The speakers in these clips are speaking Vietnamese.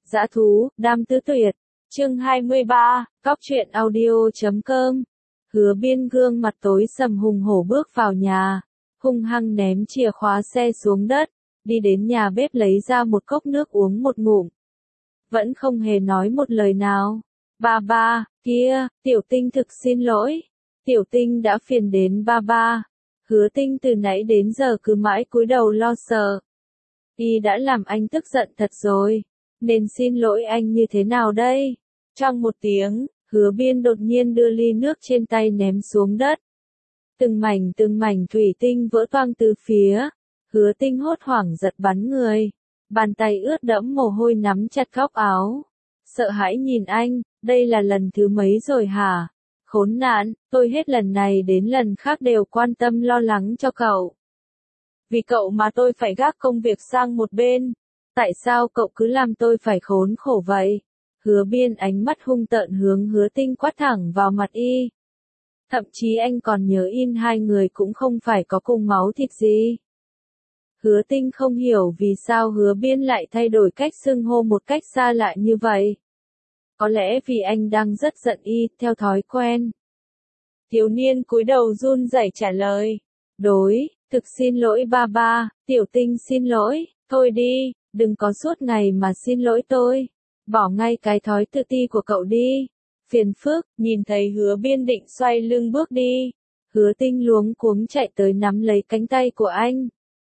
Dã thú, Đam Tứ Tuyệt. Chương 23, Cóc truyện audio.com. Hứa Biên gương mặt tối sầm hùng hổ bước vào nhà, hung hăng ném chìa khóa xe xuống đất, đi đến nhà bếp lấy ra một cốc nước uống một ngụm. Vẫn không hề nói một lời nào. Ba, kia, Tiểu Tinh thực xin lỗi. Tiểu Tinh đã phiền đến ba. Hứa Tinh từ nãy đến giờ cứ mãi cúi đầu lo sợ. Y đã làm anh tức giận thật rồi, nên xin lỗi anh như thế nào đây? Trong một tiếng, Hứa Biên đột nhiên đưa ly nước trên tay ném xuống đất. Từng mảnh thủy tinh vỡ toang từ phía. Hứa Tinh hốt hoảng giật bắn người. Bàn tay ướt đẫm mồ hôi nắm chặt góc áo. Sợ hãi nhìn anh, đây là lần thứ mấy rồi hả? Khốn nạn, tôi hết lần này đến lần khác đều quan tâm lo lắng cho cậu. Vì cậu mà tôi phải gác công việc sang một bên. Tại sao cậu cứ làm tôi phải khốn khổ vậy? Hứa Biên ánh mắt hung tợn hướng Hứa Tinh quát thẳng vào mặt y. Thậm chí anh còn nhớ in hai người cũng không phải có cùng máu thịt gì. Hứa Tinh không hiểu vì sao Hứa Biên lại thay đổi cách xưng hô một cách xa lạ như vậy. Có lẽ vì anh đang rất giận y, theo thói quen. Thiếu niên cúi đầu run rẩy trả lời. Thực xin lỗi ba, Tiểu Tinh xin lỗi, thôi đi, đừng có suốt ngày mà xin lỗi tôi. Bỏ ngay cái thói tự ti của cậu đi. Phiền phức, nhìn thấy Hứa Biên định xoay lưng bước đi. Hứa Tinh luống cuống chạy tới nắm lấy cánh tay của anh.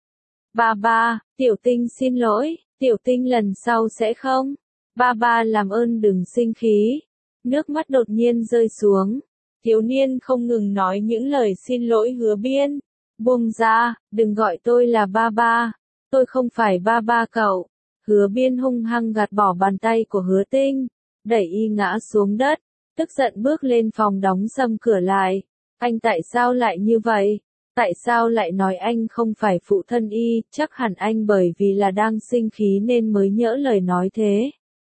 Ba, Tiểu Tinh xin lỗi, Tiểu Tinh lần sau sẽ không. Ba làm ơn đừng sinh khí. Nước mắt đột nhiên rơi xuống. Thiếu niên không ngừng nói những lời xin lỗi Hứa Biên. Buông ra, đừng gọi tôi là ba. Tôi không phải ba cậu. Hứa Biên hung hăng gạt bỏ bàn tay của Hứa Tinh, đẩy y ngã xuống đất, tức giận bước lên phòng đóng sầm cửa lại. Anh tại sao lại như vậy? Tại sao lại nói anh không phải phụ thân y? Chắc hẳn anh bởi vì là đang sinh khí nên mới nhỡ lời nói thế.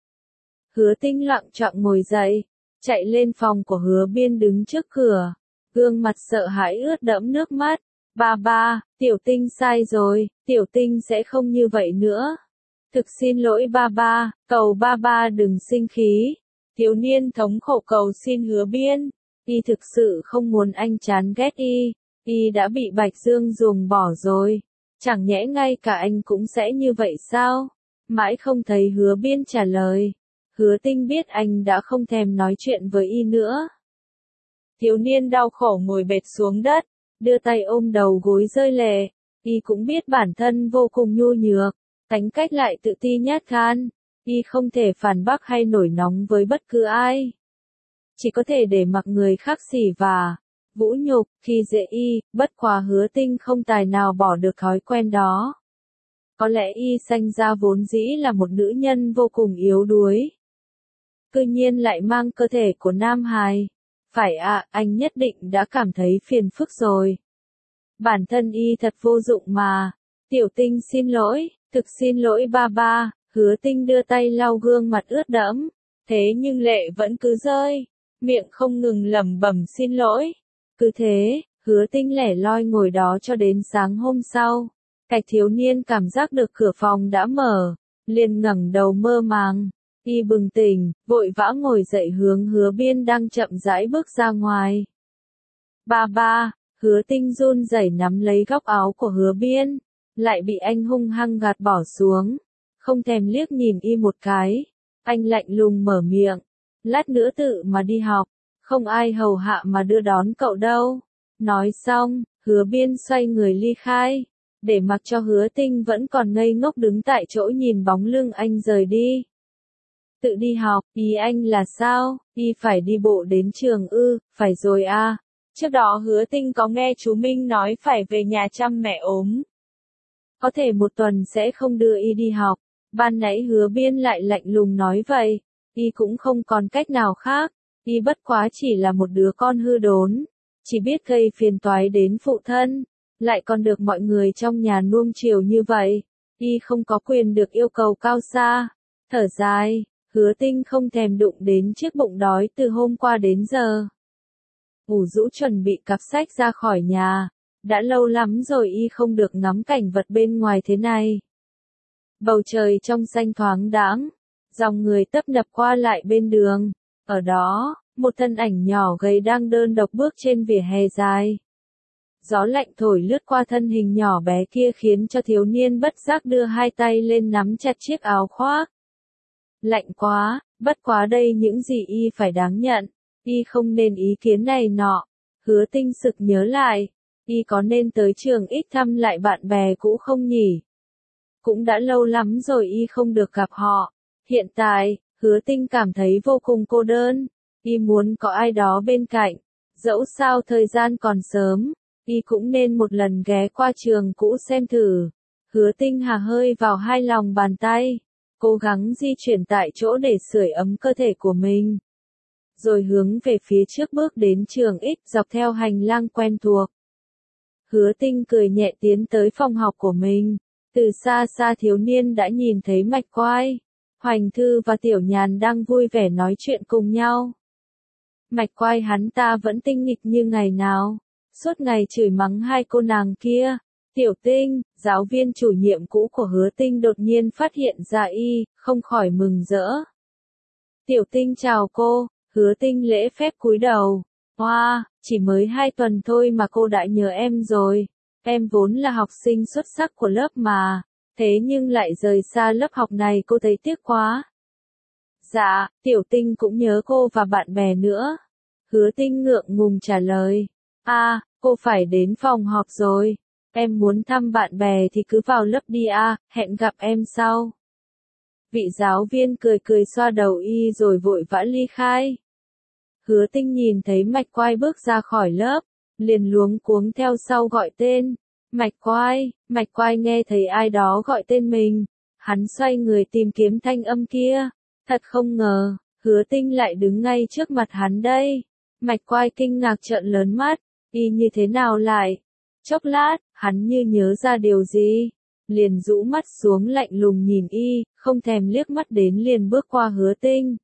Hứa Tinh lặng choạng ngồi dậy, chạy lên phòng của Hứa Biên đứng trước cửa, gương mặt sợ hãi ướt đẫm nước mắt. Ba, Tiểu Tinh sai rồi, Tiểu Tinh sẽ không như vậy nữa. Thực xin lỗi ba, cầu ba đừng sinh khí. Thiếu niên thống khổ cầu xin Hứa Biên. Y thực sự không muốn anh chán ghét y đã bị Bạch Dương ruồng bỏ rồi. Chẳng nhẽ ngay cả anh cũng sẽ như vậy sao? Mãi không thấy Hứa Biên trả lời. Hứa Tinh biết anh đã không thèm nói chuyện với y nữa. Thiếu niên đau khổ ngồi bệt xuống đất, đưa tay ôm đầu gối rơi lệ. Y cũng biết bản thân vô cùng nhu nhược, tính cách lại tự ti nhát gan. Y không thể phản bác hay nổi nóng với bất cứ ai. Chỉ có thể để mặc người khác xỉ vả, vũ nhục, khi dễ y, bất quá Hứa Tinh không tài nào bỏ được thói quen đó. Có lẽ y sanh ra vốn dĩ là một nữ nhân vô cùng yếu đuối. Cư nhiên lại mang cơ thể của nam hài. Phải ạ, anh nhất định đã cảm thấy phiền phức rồi. Bản thân y thật vô dụng mà. Tiểu Tinh xin lỗi, thực xin lỗi ba. Hứa Tinh đưa tay lau gương mặt ướt đẫm. Thế nhưng lệ vẫn cứ rơi. Miệng không ngừng lẩm bẩm xin lỗi. Cứ thế, Hứa Tinh lẻ loi ngồi đó cho đến sáng hôm sau. Cạch thiếu niên cảm giác được cửa phòng đã mở, liền ngẩng đầu mơ màng. Y bừng tỉnh, vội vã ngồi dậy hướng Hứa Biên đang chậm rãi bước ra ngoài. Ba, Hứa Tinh run rẩy nắm lấy góc áo của Hứa Biên, lại bị anh hung hăng gạt bỏ xuống. Không thèm liếc nhìn y một cái, anh lạnh lùng mở miệng. Lát nữa tự mà đi học, không ai hầu hạ mà đưa đón cậu đâu. Nói xong, Hứa Biên xoay người ly khai, để mặc cho Hứa Tinh vẫn còn ngây ngốc đứng tại chỗ nhìn bóng lưng anh rời đi. Tự đi học, ý anh là sao? Y phải đi bộ đến trường ư? Phải rồi à. Trước đó Hứa Tinh có nghe chú Minh nói phải về nhà chăm mẹ ốm. Có thể một tuần sẽ không đưa y đi học. Ban nãy Hứa Biên lại lạnh lùng nói vậy. Y cũng không còn cách nào khác. Y bất quá chỉ là một đứa con hư đốn. Chỉ biết gây phiền toái đến phụ thân. Lại còn được mọi người trong nhà nuông chiều như vậy. Y không có quyền được yêu cầu cao xa. Thở dài. Hứa Tinh không thèm đụng đến chiếc bụng đói từ hôm qua đến giờ. Ngủ rũ chuẩn bị cặp sách ra khỏi nhà. Đã lâu lắm rồi y không được ngắm cảnh vật bên ngoài thế này. Bầu trời trong xanh thoáng đãng, Dòng người tấp nập qua lại bên đường. Ở đó, một thân ảnh nhỏ gầy đang đơn độc bước trên vỉa hè dài. Gió lạnh thổi lướt qua thân hình nhỏ bé kia khiến cho thiếu niên bất giác đưa hai tay lên nắm chặt chiếc áo khoác. Lạnh quá, bất quá đây những gì y phải đáng nhận, y không nên ý kiến này nọ. Hứa Tinh sực nhớ lại, y có nên tới trường X thăm lại bạn bè cũ không nhỉ? Cũng đã lâu lắm rồi y không được gặp họ. Hiện tại, Hứa Tinh cảm thấy vô cùng cô đơn, y muốn có ai đó bên cạnh. Dẫu sao thời gian còn sớm, y cũng nên một lần ghé qua trường cũ xem thử. Hứa Tinh hà hơi vào hai lòng bàn tay, cố gắng di chuyển tại chỗ để sưởi ấm cơ thể của mình. Rồi hướng về phía trước bước đến trường X dọc theo hành lang quen thuộc. Hứa Tinh cười nhẹ tiến tới phòng học của mình. Từ xa xa thiếu niên đã nhìn thấy Mạch Quai, Hoành Thư và Tiểu Nhàn đang vui vẻ nói chuyện cùng nhau. Mạch Quai hắn ta vẫn tinh nghịch như ngày nào, suốt ngày chửi mắng hai cô nàng kia. Tiểu Tinh, giáo viên chủ nhiệm cũ của Hứa Tinh đột nhiên phát hiện ra y, không khỏi mừng rỡ. Tiểu Tinh chào cô. Hứa Tinh lễ phép cúi đầu. Wow, chỉ mới 2 tuần thôi mà cô đã nhớ em rồi. Em vốn là học sinh xuất sắc của lớp mà. Thế nhưng lại rời xa lớp học này cô thấy tiếc quá. Dạ, Tiểu Tinh cũng nhớ cô và bạn bè nữa. Hứa Tinh ngượng ngùng trả lời. Cô phải đến phòng họp rồi. Em muốn thăm bạn bè thì cứ vào lớp đi hẹn gặp em sau. Vị giáo viên cười cười xoa đầu y rồi vội vã ly khai. Hứa Tinh nhìn thấy Mạch Quai bước ra khỏi lớp, liền luống cuống theo sau gọi tên. Mạch Quai nghe thấy ai đó gọi tên mình. Hắn xoay người tìm kiếm thanh âm kia. Thật không ngờ, Hứa Tinh lại đứng ngay trước mặt hắn đây. Mạch Quai kinh ngạc trợn lớn mắt, y như thế nào lại? Chốc lát, hắn như nhớ ra điều gì. Liền rũ mắt xuống lạnh lùng nhìn y, không thèm liếc mắt đến liền bước qua Hứa Tinh.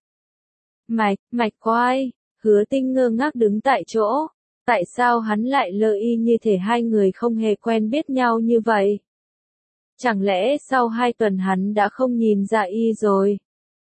Mạch Quai. Hứa Tinh ngơ ngác đứng tại chỗ. Tại sao hắn lại lơ y như thể hai người không hề quen biết nhau như vậy? Chẳng lẽ sau 2 tuần hắn đã không nhìn ra y rồi?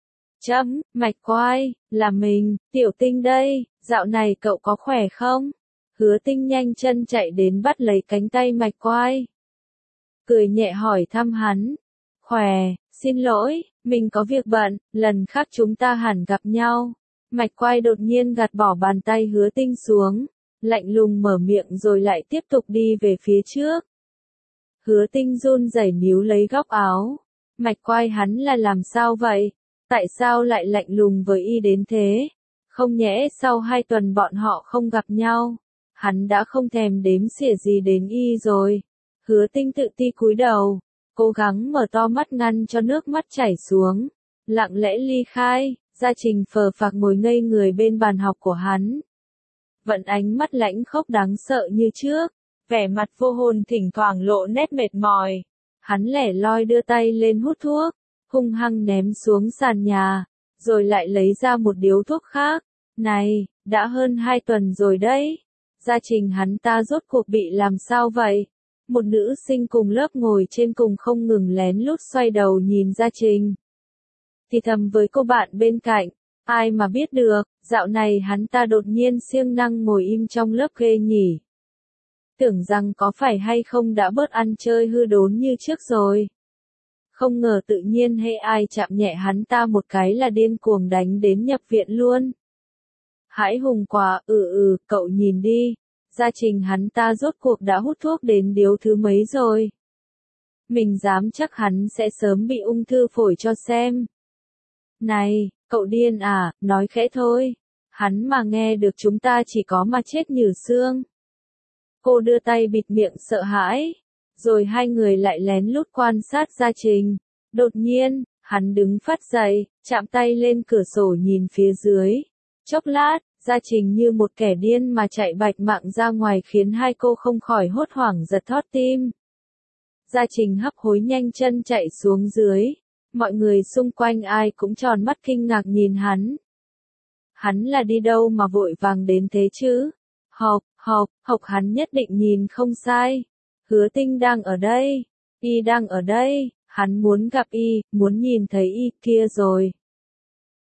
Mạch Quai, là mình, Tiểu Tinh đây, dạo này cậu có khỏe không? Hứa Tinh nhanh chân chạy đến bắt lấy cánh tay Mạch Quai. Cười nhẹ hỏi thăm hắn. Khỏe, xin lỗi, mình có việc bận, lần khác chúng ta hẳn gặp nhau. Mạch Quai đột nhiên gạt bỏ bàn tay Hứa Tinh xuống, lạnh lùng mở miệng rồi lại tiếp tục đi về phía trước. Hứa Tinh run rẩy níu lấy góc áo. Mạch Quai hắn là làm sao vậy? Tại sao lại lạnh lùng với y đến thế? Không nhẽ sau 2 tuần bọn họ không gặp nhau, hắn đã không thèm đếm xỉa gì đến y rồi. Hứa Tinh tự ti cúi đầu, cố gắng mở to mắt ngăn cho nước mắt chảy xuống, lặng lẽ ly khai. Gia Trình phờ phạc ngồi ngây người bên bàn học của hắn. Vẫn ánh mắt lãnh khốc đáng sợ như trước, vẻ mặt vô hồn thỉnh thoảng lộ nét mệt mỏi. Hắn lẻ loi đưa tay lên hút thuốc, hung hăng ném xuống sàn nhà, rồi lại lấy ra một điếu thuốc khác. Này, đã hơn 2 tuần rồi đấy. Gia Trình hắn ta rốt cuộc bị làm sao vậy? Một nữ sinh cùng lớp ngồi trên cùng không ngừng lén lút xoay đầu nhìn Gia Trình. Thì thầm với cô bạn bên cạnh, ai mà biết được, dạo này hắn ta đột nhiên siêng năng ngồi im trong lớp ghê nhỉ. Tưởng rằng có phải hay không đã bớt ăn chơi hư đốn như trước rồi. Không ngờ tự nhiên hay ai chạm nhẹ hắn ta một cái là điên cuồng đánh đến nhập viện luôn. Hãi hùng quá, cậu nhìn đi, Gia Trình hắn ta rốt cuộc đã hút thuốc đến điếu thứ mấy rồi. Mình dám chắc hắn sẽ sớm bị ung thư phổi cho xem. Này, cậu điên à, nói khẽ thôi. Hắn mà nghe được chúng ta chỉ có mà chết nhừ xương. Cô đưa tay bịt miệng sợ hãi. Rồi hai người lại lén lút quan sát Gia Trình. Đột nhiên, hắn đứng phát dậy, chạm tay lên cửa sổ nhìn phía dưới. Chốc lát, Gia Trình như một kẻ điên mà chạy bạch mạng ra ngoài khiến hai cô không khỏi hốt hoảng giật thót tim. Gia Trình hấp hối nhanh chân chạy xuống dưới. Mọi người xung quanh ai cũng tròn mắt kinh ngạc nhìn hắn. Hắn là đi đâu mà vội vàng đến thế chứ? Học hắn nhất định nhìn không sai. Hứa Tinh đang ở đây. Y đang ở đây. Hắn muốn gặp y, muốn nhìn thấy y kia rồi.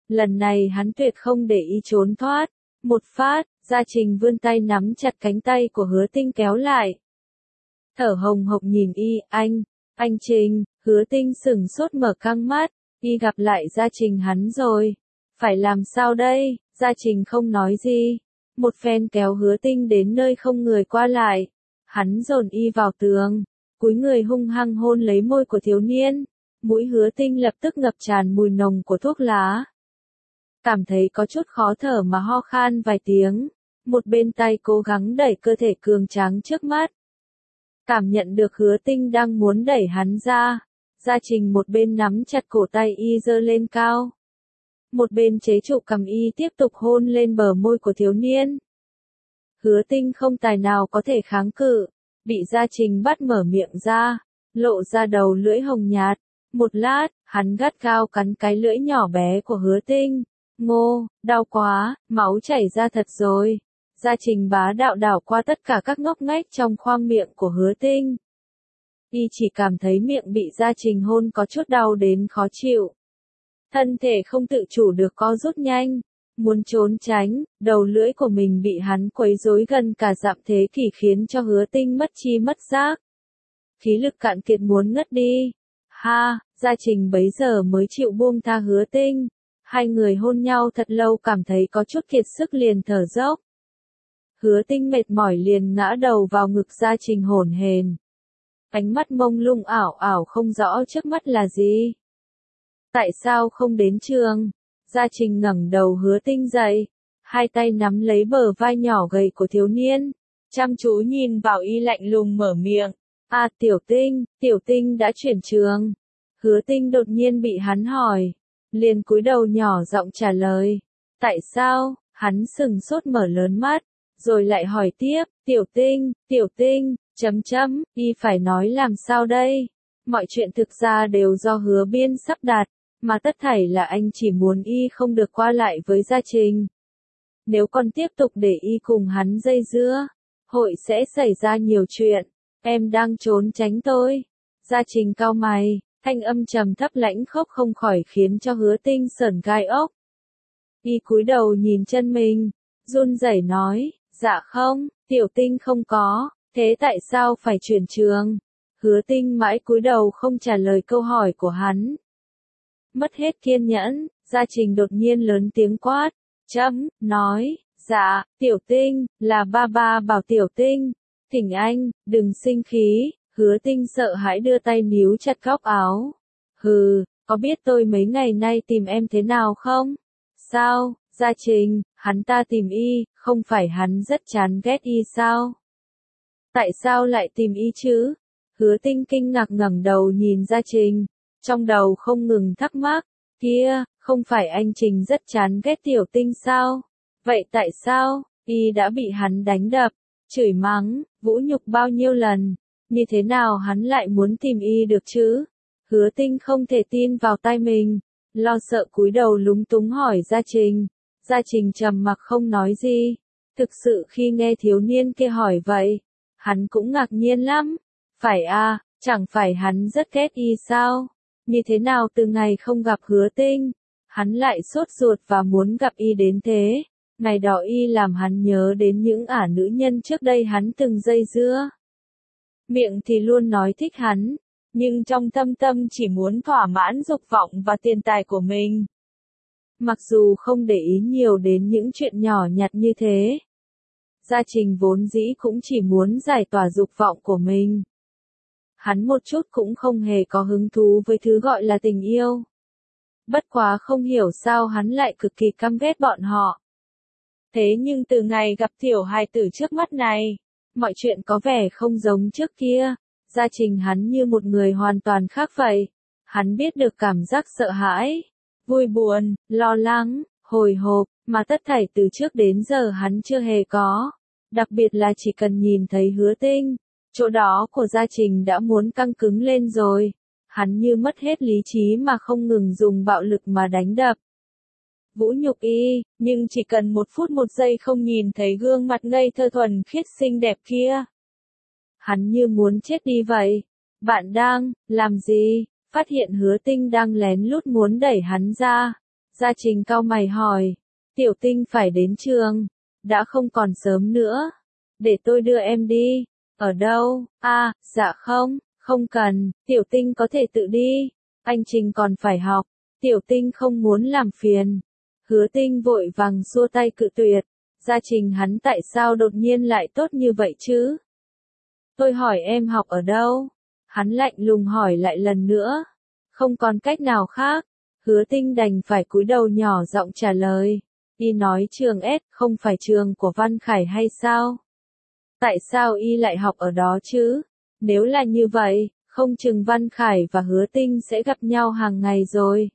Lần này hắn tuyệt không để ý trốn thoát. Một phát, Gia Trình vươn tay nắm chặt cánh tay của Hứa Tinh kéo lại. Thở hồng hộc nhìn y, anh Trình, Hứa Tinh sửng sốt mở căng mắt, y gặp lại Gia Trình hắn rồi. Phải làm sao đây? Gia Trình không nói gì. Một phen kéo Hứa Tinh đến nơi không người qua lại. Hắn dồn y vào tường, cúi người hung hăng hôn lấy môi của thiếu niên. Mũi Hứa Tinh lập tức ngập tràn mùi nồng của thuốc lá. Cảm thấy có chút khó thở mà ho khan vài tiếng. Một bên tay cố gắng đẩy cơ thể cường tráng trước mắt. Cảm nhận được Hứa Tinh đang muốn đẩy hắn ra. Gia Trình một bên nắm chặt cổ tay y giơ lên cao. Một bên chế trụ cầm y tiếp tục hôn lên bờ môi của thiếu niên. Hứa Tinh không tài nào có thể kháng cự. Bị Gia Trình bắt mở miệng ra. Lộ ra đầu lưỡi hồng nhạt. Một lát, hắn gắt gao cắn cái lưỡi nhỏ bé của Hứa Tinh. Ngô, đau quá, máu chảy ra thật rồi. Gia Trình bá đạo đảo qua tất cả các ngóc ngách trong khoang miệng của Hứa Tinh. Y chỉ cảm thấy miệng bị Gia Trình hôn có chút đau đến khó chịu. Thân thể không tự chủ được co rút nhanh. Muốn trốn tránh, đầu lưỡi của mình bị hắn quấy rối gần cả dặm thế kỷ khiến cho Hứa Tinh mất chi mất giác. Khí lực cạn kiệt muốn ngất đi. Ha, Gia Trình bấy giờ mới chịu buông tha Hứa Tinh. Hai người hôn nhau thật lâu cảm thấy có chút kiệt sức liền thở dốc. Hứa Tinh mệt mỏi liền ngã đầu vào ngực Gia Trình hổn hển. Ánh mắt mông lung ảo ảo không rõ trước mắt là gì. Tại sao không đến trường? Gia Trình ngẩng đầu Hứa Tinh dậy. Hai tay nắm lấy bờ vai nhỏ gầy của thiếu niên. Chăm chú nhìn vào y lạnh lùng mở miệng. À Tiểu Tinh đã chuyển trường. Hứa Tinh đột nhiên bị hắn hỏi. Liền cúi đầu nhỏ giọng trả lời. Tại sao? Hắn sừng sốt mở lớn mắt. Rồi lại hỏi tiếp. Tiểu Tinh, y phải nói làm sao đây? Mọi chuyện thực ra đều do Hứa Biên sắp đặt. Mà tất thảy là anh chỉ muốn y không được qua lại với Gia Trình. Nếu còn tiếp tục để y cùng hắn dây dưa, hội sẽ xảy ra nhiều chuyện. Em đang trốn tránh tôi. Gia Trình cau mày, thanh âm trầm thấp lãnh khốc không khỏi khiến cho Hứa Tinh sởn gai ốc. Y cúi đầu nhìn chân mình, run rẩy nói, dạ không, Tiểu Tinh không có, thế tại sao phải chuyển trường? Hứa Tinh mãi cúi đầu không trả lời câu hỏi của hắn. Mất hết kiên nhẫn, Gia Trình đột nhiên lớn tiếng quát, nói, dạ, Tiểu Tinh, là ba ba bảo Tiểu Tinh, thỉnh anh, đừng sinh khí. Hứa Tinh sợ hãi đưa tay níu chặt góc áo. Hừ, có biết tôi mấy ngày nay tìm em thế nào không? Sao, Gia Trình, hắn ta tìm y, không phải hắn rất chán ghét y sao? Tại sao lại tìm y chứ? Hứa Tinh kinh ngạc ngẩng đầu nhìn Gia Trình, trong đầu không ngừng thắc mắc, kia, không phải anh Trình rất chán ghét Tiểu Tinh sao? Vậy tại sao, y đã bị hắn đánh đập, chửi mắng, vũ nhục bao nhiêu lần? Như thế nào hắn lại muốn tìm y được chứ? Hứa Tinh không thể tin vào tai mình, lo sợ cúi đầu lúng túng hỏi Gia Trình. Gia Trình trầm mặc không nói gì. Thực sự khi nghe thiếu niên kia hỏi vậy, hắn cũng ngạc nhiên lắm. Phải à, chẳng phải hắn rất ghét y sao? Như thế nào từ ngày không gặp Hứa Tinh, hắn lại sốt ruột và muốn gặp y đến thế? Ngày đó y làm hắn nhớ đến những ả nữ nhân trước đây hắn từng dây dưa. Miệng thì luôn nói thích hắn, nhưng trong thâm tâm chỉ muốn thỏa mãn dục vọng và tiền tài của mình. Mặc dù không để ý nhiều đến những chuyện nhỏ nhặt như thế, Gia Trình vốn dĩ cũng chỉ muốn giải tỏa dục vọng của mình. Hắn một chút cũng không hề có hứng thú với thứ gọi là tình yêu. Bất quá không hiểu sao hắn lại cực kỳ căm ghét bọn họ. Thế nhưng từ ngày gặp tiểu hài tử trước mắt này, mọi chuyện có vẻ không giống trước kia. Gia Trình hắn như một người hoàn toàn khác vậy. Hắn biết được cảm giác sợ hãi, vui buồn, lo lắng, hồi hộp, mà tất thảy từ trước đến giờ hắn chưa hề có. Đặc biệt là chỉ cần nhìn thấy Hứa Tinh, chỗ đó của Gia Trình đã muốn căng cứng lên rồi. Hắn như mất hết lý trí mà không ngừng dùng bạo lực mà đánh đập. Vũ nhục y, nhưng chỉ cần 1 phút 1 giây không nhìn thấy gương mặt ngây thơ thuần khiết xinh đẹp kia. Hắn như muốn chết đi vậy. Bạn đang làm gì? Phát hiện Hứa Tinh đang lén lút muốn đẩy hắn ra. Gia Trình cau mày hỏi. Tiểu Tinh phải đến trường. Đã không còn sớm nữa. Để tôi đưa em đi. Ở đâu? Dạ không, không cần, Tiểu Tinh có thể tự đi. Anh Trình còn phải học. Tiểu Tinh không muốn làm phiền. Hứa Tinh vội vàng xua tay cự tuyệt. Gia Trình hắn tại sao đột nhiên lại tốt như vậy chứ? Tôi hỏi em học ở đâu? Hắn lạnh lùng hỏi lại lần nữa. Không còn cách nào khác. Hứa Tinh đành phải cúi đầu nhỏ giọng trả lời. Y nói trường S, không phải trường của Văn Khải hay sao? Tại sao y lại học ở đó chứ? Nếu là như vậy, không chừng Văn Khải và Hứa Tinh sẽ gặp nhau hàng ngày rồi.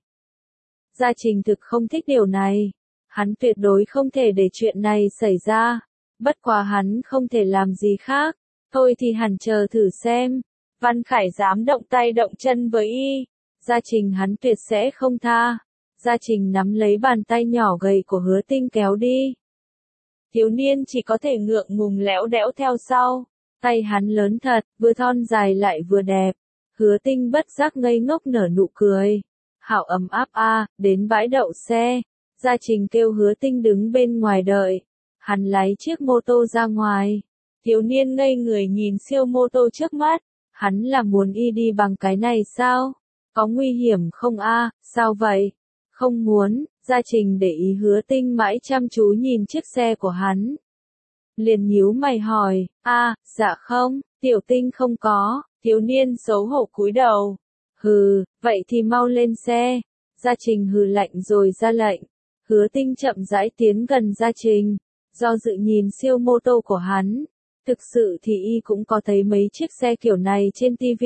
Gia Trình thực không thích điều này. Hắn tuyệt đối không thể để chuyện này xảy ra. Bất quá hắn không thể làm gì khác. Thôi thì hẳn chờ thử xem. Văn Khải dám động tay động chân với y. Gia Trình hắn tuyệt sẽ không tha. Gia Trình nắm lấy bàn tay nhỏ gầy của Hứa Tinh kéo đi. Thiếu niên chỉ có thể ngượng ngùng lẽo đẽo theo sau. Tay hắn lớn thật, vừa thon dài lại vừa đẹp. Hứa Tinh bất giác ngây ngốc nở nụ cười. Hảo ấm áp đến bãi đậu xe. Gia Trình kêu Hứa Tinh đứng bên ngoài đợi. Hắn lái chiếc mô tô ra ngoài. Thiếu niên ngây người nhìn siêu mô tô trước mắt. Hắn là muốn y đi bằng cái này sao? Có nguy hiểm không sao vậy? Không muốn. Gia Trình để ý Hứa Tinh mãi chăm chú nhìn chiếc xe của hắn. Liền nhíu mày hỏi, dạ không, Tiểu Tinh không có. Thiếu niên xấu hổ cúi đầu. Hừ, vậy thì mau lên xe. Gia Trình hừ lạnh rồi ra lệnh. Hứa Tinh chậm rãi tiến gần Gia Trình. Do dự nhìn siêu mô tô của hắn. Thực sự thì y cũng có thấy mấy chiếc xe kiểu này trên TV.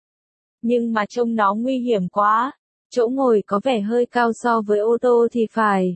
Nhưng mà trông nó nguy hiểm quá. Chỗ ngồi có vẻ hơi cao so với ô tô thì phải.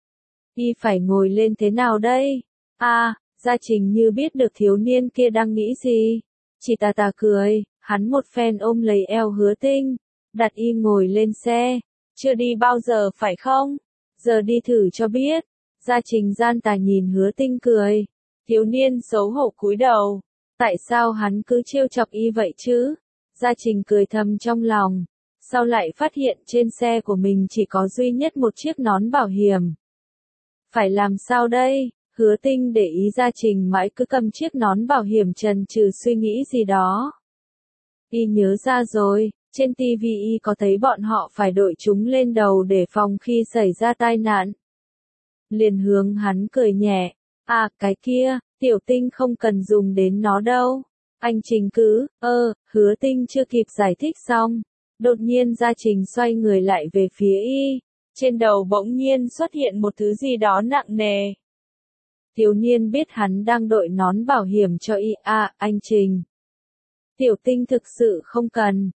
Y phải ngồi lên thế nào đây? Gia Trình như biết được thiếu niên kia đang nghĩ gì. Chỉ tà tà cười, hắn một phen ôm lấy eo Hứa Tinh. Đặt y ngồi lên xe. Chưa đi bao giờ phải không? Giờ đi thử cho biết. Gia Trình gian tà nhìn Hứa Tinh cười. Thiếu niên xấu hổ cúi đầu. Tại sao hắn cứ trêu chọc y vậy chứ? Gia Trình cười thầm trong lòng. Sau lại phát hiện trên xe của mình chỉ có duy nhất một chiếc nón bảo hiểm. Phải làm sao đây? Hứa Tinh để ý Gia Trình mãi cứ cầm chiếc nón bảo hiểm chần chừ suy nghĩ gì đó. Y nhớ ra rồi, trên TV y có thấy bọn họ phải đội chúng lên đầu để phòng khi xảy ra tai nạn. Liền hướng hắn cười nhẹ. Cái kia, Tiểu Tinh không cần dùng đến nó đâu. Anh Trình cứ, Hứa Tinh chưa kịp giải thích xong. Đột nhiên Gia Trình xoay người lại về phía y. Trên đầu bỗng nhiên xuất hiện một thứ gì đó nặng nề. Thiếu niên biết hắn đang đội nón bảo hiểm cho y. Anh Trình. Tiểu Tinh thực sự không cần.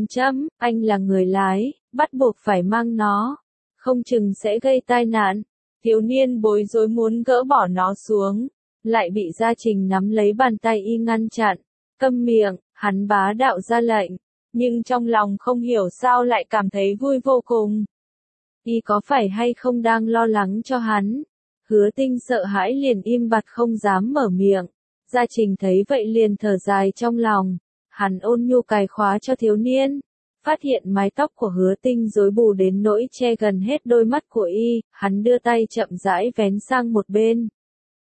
Anh là người lái, bắt buộc phải mang nó. Không chừng sẽ gây tai nạn. Thiếu niên bối rối muốn gỡ bỏ nó xuống. Lại bị Gia Trình nắm lấy bàn tay y ngăn chặn. Câm miệng, hắn bá đạo ra lệnh. Nhưng trong lòng không hiểu sao lại cảm thấy vui vô cùng. Y có phải hay không đang lo lắng cho hắn? Hứa Tinh sợ hãi liền im bặt không dám mở miệng. Gia Trình thấy vậy liền thở dài trong lòng. Hắn ôn nhu cài khóa cho thiếu niên. Phát hiện mái tóc của Hứa Tinh rối bù đến nỗi che gần hết đôi mắt của y, hắn đưa tay chậm rãi vén sang một bên.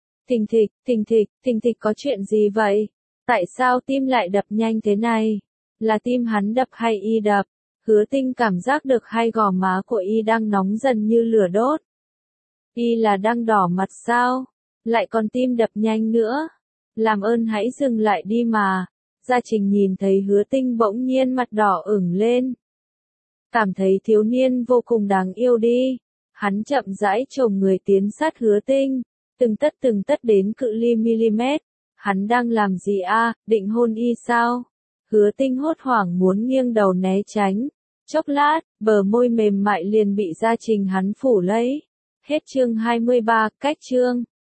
Thình thịch có chuyện gì vậy? Tại sao tim lại đập nhanh thế này? Là tim hắn đập hay y đập? Hứa Tinh cảm giác được hai gò má của y đang nóng dần như lửa đốt. Y là đang đỏ mặt sao? Lại còn tim đập nhanh nữa. Làm ơn hãy dừng lại đi mà. Gia Trình nhìn thấy Hứa Tinh bỗng nhiên mặt đỏ ửng lên. Cảm thấy thiếu niên vô cùng đáng yêu đi. Hắn chậm rãi chồm người tiến sát Hứa Tinh. Từng tất đến cự ly mm. Hắn đang làm gì định hôn y sao? Hứa Tinh hốt hoảng muốn nghiêng đầu né tránh. Chốc lát, bờ môi mềm mại liền bị Gia Trình hắn phủ lấy. Hết chương 23, cách chương.